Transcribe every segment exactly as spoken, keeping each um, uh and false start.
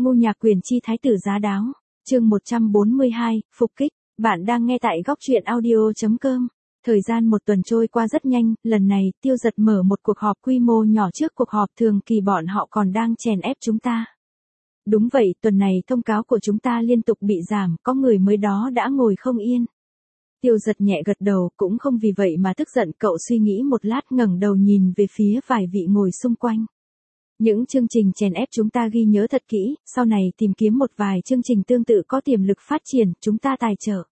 Ngô Nhạc Quyền chi thái tử giá đáo. Chương một trăm bốn mươi hai, phục kích. Bạn đang nghe tại góc truyện audio chấm com. Thời gian một tuần trôi qua rất nhanh, lần này, Tiêu Dật mở một cuộc họp quy mô nhỏ trước cuộc họp thường kỳ bọn họ còn đang chèn ép chúng ta. Đúng vậy, tuần này thông cáo của chúng ta liên tục bị giảm, có người mới đó đã ngồi không yên. Tiêu Dật nhẹ gật đầu, cũng không vì vậy mà tức giận, cậu suy nghĩ một lát ngẩng đầu nhìn về phía vài vị ngồi xung quanh. Những chương trình chèn ép chúng ta ghi nhớ thật kỹ, sau này tìm kiếm một vài chương trình tương tự có tiềm lực phát triển, chúng ta tài trợ.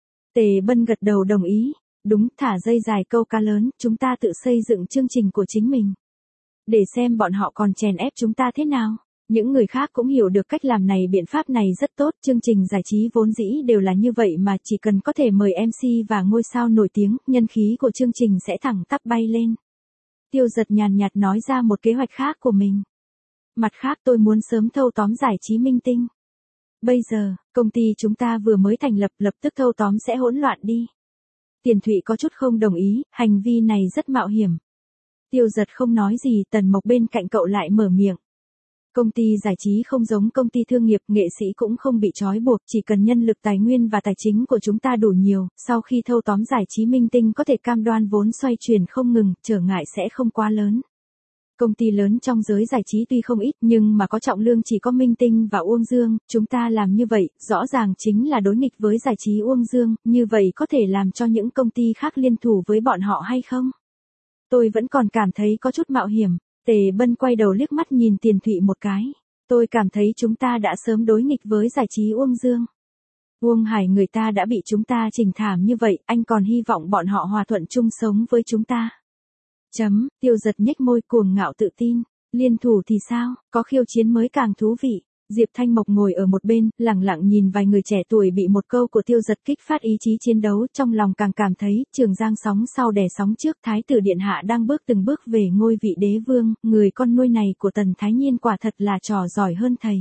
Tề Bân gật đầu đồng ý, đúng, thả dây dài câu cá lớn, chúng ta tự xây dựng chương trình của chính mình. Để xem bọn họ còn chèn ép chúng ta thế nào. Những người khác cũng hiểu được cách làm này, biện pháp này rất tốt, chương trình giải trí vốn dĩ đều là như vậy mà, chỉ cần có thể mời em xê và ngôi sao nổi tiếng, nhân khí của chương trình sẽ thẳng tắp bay lên. Tiêu Dật nhàn nhạt nói ra một kế hoạch khác của mình. Mặt khác tôi muốn sớm thâu tóm giải trí minh tinh. Bây giờ, công ty chúng ta vừa mới thành lập, lập tức thâu tóm sẽ hỗn loạn đi. Tiền Thụy có chút không đồng ý, hành vi này rất mạo hiểm. Tiêu Dật không nói gì, Tần Mộc bên cạnh cậu lại mở miệng. Công ty giải trí không giống công ty thương nghiệp, nghệ sĩ cũng không bị trói buộc, chỉ cần nhân lực tài nguyên và tài chính của chúng ta đủ nhiều, sau khi thâu tóm giải trí minh tinh có thể cam đoan vốn xoay chuyển không ngừng, trở ngại sẽ không quá lớn. Công ty lớn trong giới giải trí tuy không ít nhưng mà có trọng lương chỉ có Minh Tinh và Uông Dương, chúng ta làm như vậy, rõ ràng chính là đối nghịch với giải trí Uông Dương, như vậy có thể làm cho những công ty khác liên thủ với bọn họ hay không? Tôi vẫn còn cảm thấy có chút mạo hiểm. Tề Bân quay đầu liếc mắt nhìn Tiền Thụy một cái. Tôi cảm thấy chúng ta đã sớm đối nghịch với giải trí Uông Dương. Uông Hải người ta đã bị chúng ta chỉnh thảm như vậy, anh còn hy vọng bọn họ hòa thuận chung sống với chúng ta. Chấm, Tiêu Dật nhếch môi cuồng ngạo tự tin. Liên thủ thì sao, có khiêu chiến mới càng thú vị. Diệp Thanh Mộc ngồi ở một bên, lẳng lặng nhìn vài người trẻ tuổi bị một câu của Tiêu Dật kích phát ý chí chiến đấu, trong lòng càng cảm thấy, Trường Giang sóng sau đè sóng trước, Thái tử Điện Hạ đang bước từng bước về ngôi vị đế vương, người con nuôi này của Tần Thái Nhiên quả thật là trò giỏi hơn thầy.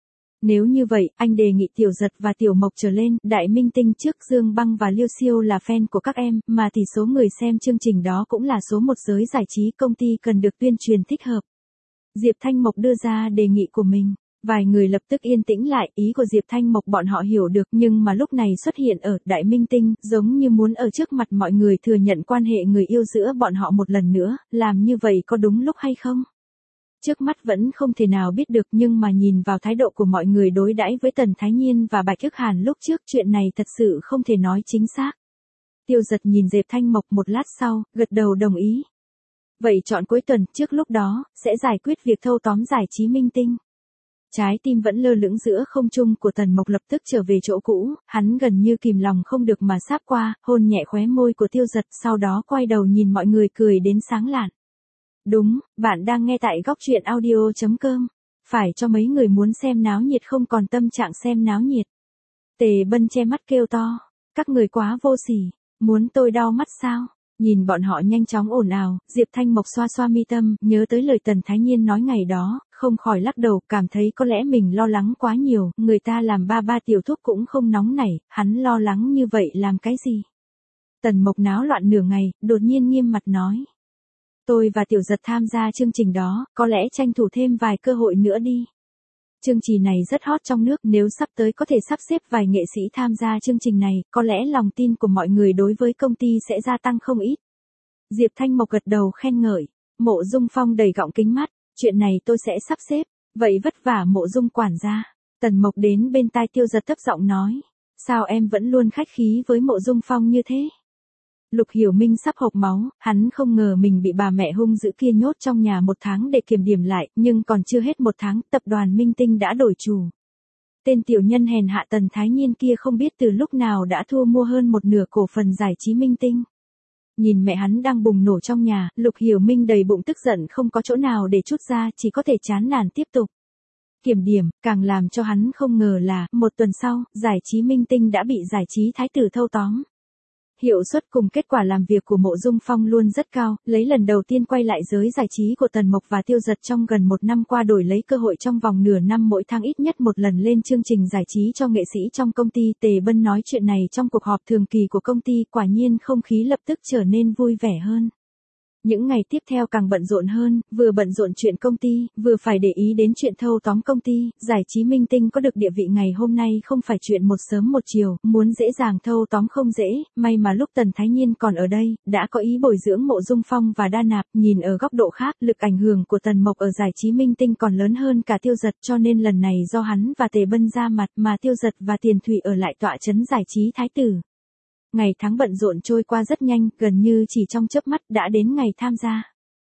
Nếu như vậy, anh đề nghị Tiểu Dật và Tiểu Mộc trở lên, đại minh tinh trước Dương Băng và Liêu Siêu là fan của các em, mà thì số người xem chương trình đó cũng là số một giới giải trí, công ty cần được tuyên truyền thích hợp. Diệp Thanh Mộc đưa ra đề nghị của mình. Vài người lập tức yên tĩnh lại, ý của Diệp Thanh Mộc bọn họ hiểu được nhưng mà lúc này xuất hiện ở đại minh tinh, giống như muốn ở trước mặt mọi người thừa nhận quan hệ người yêu giữa bọn họ một lần nữa, làm như vậy có đúng lúc hay không? Trước mắt vẫn không thể nào biết được nhưng mà nhìn vào thái độ của mọi người đối đãi với Tần Thái Nhiên và Bạch Ức Hàn lúc trước, chuyện này thật sự không thể nói chính xác. Tiêu Dật nhìn Diệp Thanh Mộc một lát sau, gật đầu đồng ý. Vậy chọn cuối tuần, trước lúc đó, sẽ giải quyết việc thâu tóm giải trí minh tinh. Trái tim vẫn lơ lửng giữa không trung của Tần Mộc lập tức trở về chỗ cũ, hắn gần như kìm lòng không được mà sáp qua, hôn nhẹ khóe môi của Tiêu Dật, sau đó quay đầu nhìn mọi người cười đến sáng lạn. Đúng, bạn đang nghe tại góc truyện audio chấm com. Phải cho mấy người muốn xem náo nhiệt không còn tâm trạng xem náo nhiệt. Tề Bân che mắt kêu to, các người quá vô sỉ, muốn tôi đau mắt sao? Nhìn bọn họ nhanh chóng ồn ào, Diệp Thanh Mộc xoa xoa mi tâm, nhớ tới lời Tần Thái Nhiên nói ngày đó, không khỏi lắc đầu, cảm thấy có lẽ mình lo lắng quá nhiều, người ta làm ba ba tiểu thúc cũng không nóng nảy, hắn lo lắng như vậy làm cái gì? Tần Mộc náo loạn nửa ngày, đột nhiên nghiêm mặt nói. Tôi và Tiểu Dật tham gia chương trình đó, có lẽ tranh thủ thêm vài cơ hội nữa đi. Chương trình này rất hot trong nước, nếu sắp tới có thể sắp xếp vài nghệ sĩ tham gia chương trình này, có lẽ lòng tin của mọi người đối với công ty sẽ gia tăng không ít. Diệp Thanh Mộc gật đầu khen ngợi, Mộ Dung Phong đầy gọng kính mắt, chuyện này tôi sẽ sắp xếp, vậy vất vả Mộ Dung quản gia. Tần Mộc đến bên tai Tiêu Dật thấp giọng nói, sao em vẫn luôn khách khí với Mộ Dung Phong như thế? Lục Hiểu Minh sắp hộc máu, hắn không ngờ mình bị bà mẹ hung dữ kia nhốt trong nhà một tháng để kiểm điểm lại, nhưng còn chưa hết một tháng, tập đoàn Minh Tinh đã đổi chủ. Tên tiểu nhân hèn hạ Tần Thái Nhiên kia không biết từ lúc nào đã thu mua hơn một nửa cổ phần giải trí Minh Tinh. Nhìn mẹ hắn đang bùng nổ trong nhà, Lục Hiểu Minh đầy bụng tức giận không có chỗ nào để trút ra, chỉ có thể chán nản tiếp tục. Kiểm điểm, càng làm cho hắn không ngờ là, một tuần sau, giải trí Minh Tinh đã bị giải trí Thái tử thâu tóm. Hiệu suất cùng kết quả làm việc của Mộ Dung Phong luôn rất cao, lấy lần đầu tiên quay lại giới giải trí của Tần Mộc và Tiêu Dật trong gần một năm qua đổi lấy cơ hội trong vòng nửa năm mỗi tháng ít nhất một lần lên chương trình giải trí cho nghệ sĩ trong công ty. Tề Bân nói chuyện này trong cuộc họp thường kỳ của công ty, quả nhiên không khí lập tức trở nên vui vẻ hơn. Những ngày tiếp theo càng bận rộn hơn, vừa bận rộn chuyện công ty, vừa phải để ý đến chuyện thâu tóm công ty, giải trí minh tinh có được địa vị ngày hôm nay không phải chuyện một sớm một chiều, muốn dễ dàng thâu tóm không dễ, may mà lúc Tần Thái Nhiên còn ở đây, đã có ý bồi dưỡng Mộ Dung Phong và Đa Nạp, nhìn ở góc độ khác, lực ảnh hưởng của Tần Mộc ở giải trí minh tinh còn lớn hơn cả Tiêu Dật, cho nên lần này do hắn và Tề Bân ra mặt mà Tiêu Dật và Tiền Thụy ở lại tọa trấn giải trí thái tử. Ngày tháng bận rộn trôi qua rất nhanh, gần như chỉ trong chớp mắt đã đến ngày tham gia.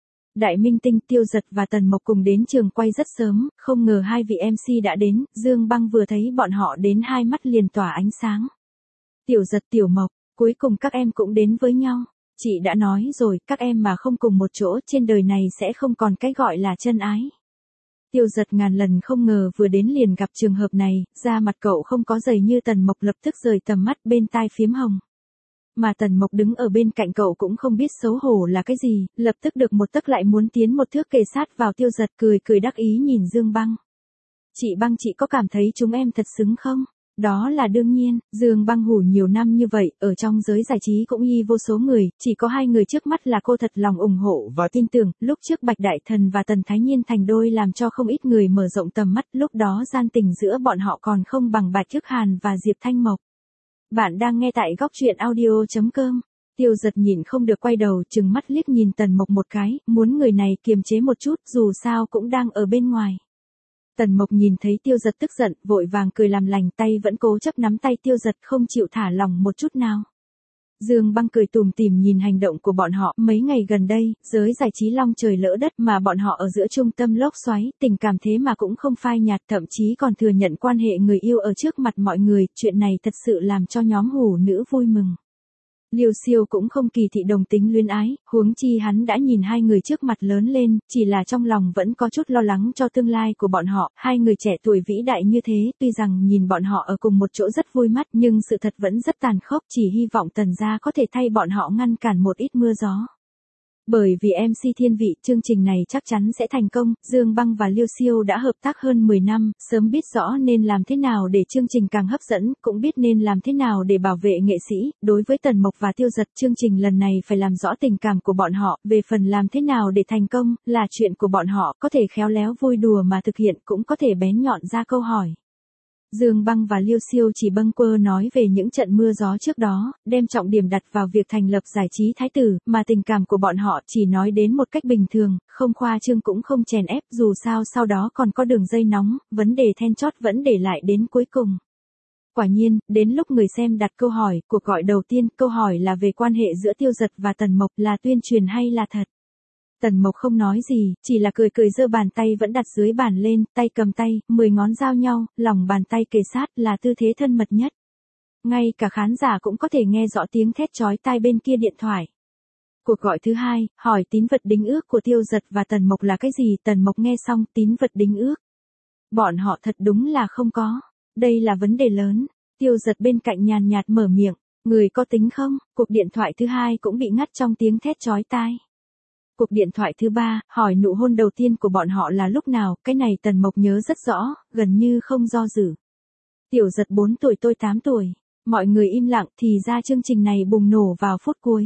Đại minh tinh Tiêu Dật và Tần Mộc cùng đến trường quay rất sớm, không ngờ hai vị em xê đã đến, Dương Băng vừa thấy bọn họ đến hai mắt liền tỏa ánh sáng. Tiểu Dật Tiểu Mộc, cuối cùng các em cũng đến với nhau. Chị đã nói rồi, các em mà không cùng một chỗ trên đời này sẽ không còn cái gọi là chân ái. Tiêu Dật ngàn lần không ngờ vừa đến liền gặp trường hợp này, da mặt cậu không có dày như Tần Mộc lập tức rời tầm mắt bên tai phiếm hồng. Mà Tần Mộc đứng ở bên cạnh cậu cũng không biết xấu hổ là cái gì, lập tức được một tấc lại muốn tiến một thước kề sát vào Tiêu Dật cười cười đắc ý nhìn Dương Băng. Chị Băng chị có cảm thấy chúng em thật xứng không? Đó là đương nhiên, Dương Băng hủ nhiều năm như vậy, ở trong giới giải trí cũng y vô số người, chỉ có hai người trước mắt là cô thật lòng ủng hộ và tin tưởng, lúc trước Bạch Đại Thần và Tần Thái Nhiên thành đôi làm cho không ít người mở rộng tầm mắt, lúc đó gian tình giữa bọn họ còn không bằng Bạch Thức Hàn và Diệp Thanh Mộc. Bạn đang nghe tại góc truyện audio chấm com. Tiêu Dật nhìn không được quay đầu, trừng mắt liếc nhìn Tần Mộc một cái, muốn người này kiềm chế một chút, dù sao cũng đang ở bên ngoài. Tần Mộc nhìn thấy Tiêu Dật tức giận, vội vàng cười làm lành, tay vẫn cố chấp nắm tay Tiêu Dật không chịu thả lỏng một chút nào. Dương Băng cười tủm tỉm nhìn hành động của bọn họ, mấy ngày gần đây, giới giải trí long trời lỡ đất mà bọn họ ở giữa trung tâm lốc xoáy, tình cảm thế mà cũng không phai nhạt, thậm chí còn thừa nhận quan hệ người yêu ở trước mặt mọi người, chuyện này thật sự làm cho nhóm hủ nữ vui mừng. Liêu Siêu cũng không kỳ thị đồng tính luyến ái, huống chi hắn đã nhìn hai người trước mặt lớn lên, chỉ là trong lòng vẫn có chút lo lắng cho tương lai của bọn họ, hai người trẻ tuổi vĩ đại như thế, tuy rằng nhìn bọn họ ở cùng một chỗ rất vui mắt, nhưng sự thật vẫn rất tàn khốc, chỉ hy vọng Tần gia có thể thay bọn họ ngăn cản một ít mưa gió. Bởi vì em xê thiên vị, chương trình này chắc chắn sẽ thành công, Dương Băng và Liêu Siêu đã hợp tác hơn mười năm, sớm biết rõ nên làm thế nào để chương trình càng hấp dẫn, cũng biết nên làm thế nào để bảo vệ nghệ sĩ, đối với Tần Mộc và Tiêu Dật, chương trình lần này phải làm rõ tình cảm của bọn họ, về phần làm thế nào để thành công, là chuyện của bọn họ, có thể khéo léo vui đùa mà thực hiện, cũng có thể bén nhọn ra câu hỏi. Dương Băng và Liêu Siêu chỉ bâng quơ nói về những trận mưa gió trước đó, đem trọng điểm đặt vào việc thành lập giải trí thái tử, mà tình cảm của bọn họ chỉ nói đến một cách bình thường, không khoa trương cũng không chèn ép, dù sao sau đó còn có đường dây nóng, vấn đề then chót vẫn để lại đến cuối cùng. Quả nhiên, đến lúc người xem đặt câu hỏi, cuộc gọi đầu tiên, câu hỏi là về quan hệ giữa Tiêu Dật và Tần Mộc, là tuyên truyền hay là thật. Tần Mộc không nói gì, chỉ là cười cười giơ bàn tay vẫn đặt dưới bàn lên, tay cầm tay, mười ngón giao nhau, lòng bàn tay kề sát là tư thế thân mật nhất. Ngay cả khán giả cũng có thể nghe rõ tiếng thét chói tai bên kia điện thoại. Cuộc gọi thứ hai, hỏi tín vật đính ước của Tiêu Dật và Tần Mộc là cái gì, Tần Mộc nghe xong tín vật đính ước. Bọn họ thật đúng là không có, đây là vấn đề lớn, Tiêu Dật bên cạnh nhàn nhạt mở miệng, người có tính không, cuộc điện thoại thứ hai cũng bị ngắt trong tiếng thét chói tai. Cuộc điện thoại thứ ba, hỏi nụ hôn đầu tiên của bọn họ là lúc nào, cái này Tần Mộc nhớ rất rõ, gần như không do dự. Tiểu Dật bốn tuổi tôi tám tuổi, mọi người im lặng thì ra chương trình này bùng nổ vào phút cuối.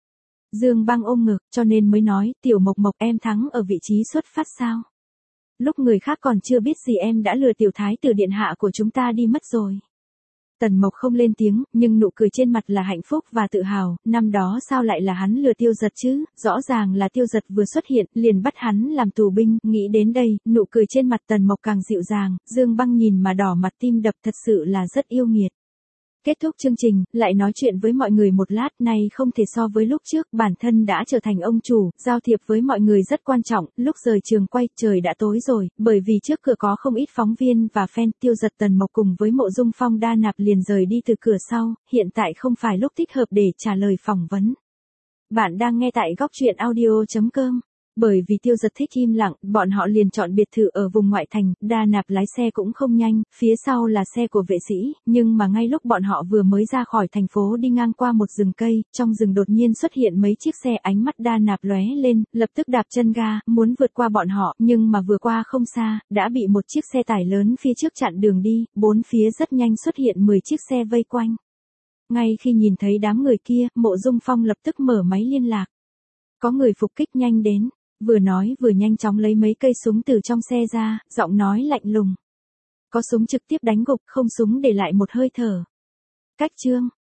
Dương Băng ôm ngực, cho nên mới nói, Tiểu Mộc Mộc em thắng ở vị trí xuất phát sao. Lúc người khác còn chưa biết gì em đã lừa Tiểu Thái tử điện hạ của chúng ta đi mất rồi. Tần Mộc không lên tiếng, nhưng nụ cười trên mặt là hạnh phúc và tự hào, năm đó sao lại là hắn lừa Tiêu Dật chứ, rõ ràng là Tiêu Dật vừa xuất hiện, liền bắt hắn làm tù binh, nghĩ đến đây, nụ cười trên mặt Tần Mộc càng dịu dàng, Dương Băng nhìn mà đỏ mặt tim đập thật sự là rất yêu nghiệt. Kết thúc chương trình, lại nói chuyện với mọi người một lát, này không thể so với lúc trước, bản thân đã trở thành ông chủ, giao thiệp với mọi người rất quan trọng, lúc rời trường quay, trời đã tối rồi, bởi vì trước cửa có không ít phóng viên và fan, Tiêu Dật Tần Mộc cùng với Mộ Dung Phong Đa Nạp liền rời đi từ cửa sau, hiện tại không phải lúc thích hợp để trả lời phỏng vấn. Bạn đang nghe tại góc truyện audio chấm com. Bởi vì Tiêu Dật thích im lặng, bọn họ liền chọn biệt thự ở vùng ngoại thành, Đa Nạp lái xe cũng không nhanh, phía sau là xe của vệ sĩ, nhưng mà ngay lúc bọn họ vừa mới ra khỏi thành phố đi ngang qua một rừng cây, trong rừng đột nhiên xuất hiện mấy chiếc xe, ánh mắt Đa Nạp lóe lên, lập tức đạp chân ga, muốn vượt qua bọn họ, nhưng mà vừa qua không xa, đã bị một chiếc xe tải lớn phía trước chặn đường đi, bốn phía rất nhanh xuất hiện mười chiếc xe vây quanh. Ngay khi nhìn thấy đám người kia, Mộ Dung Phong lập tức mở máy liên lạc. Có người phục kích nhanh đến, vừa nói vừa nhanh chóng lấy mấy cây súng từ trong xe ra, giọng nói lạnh lùng. Có súng trực tiếp đánh gục, không súng để lại một hơi thở. Cách chương,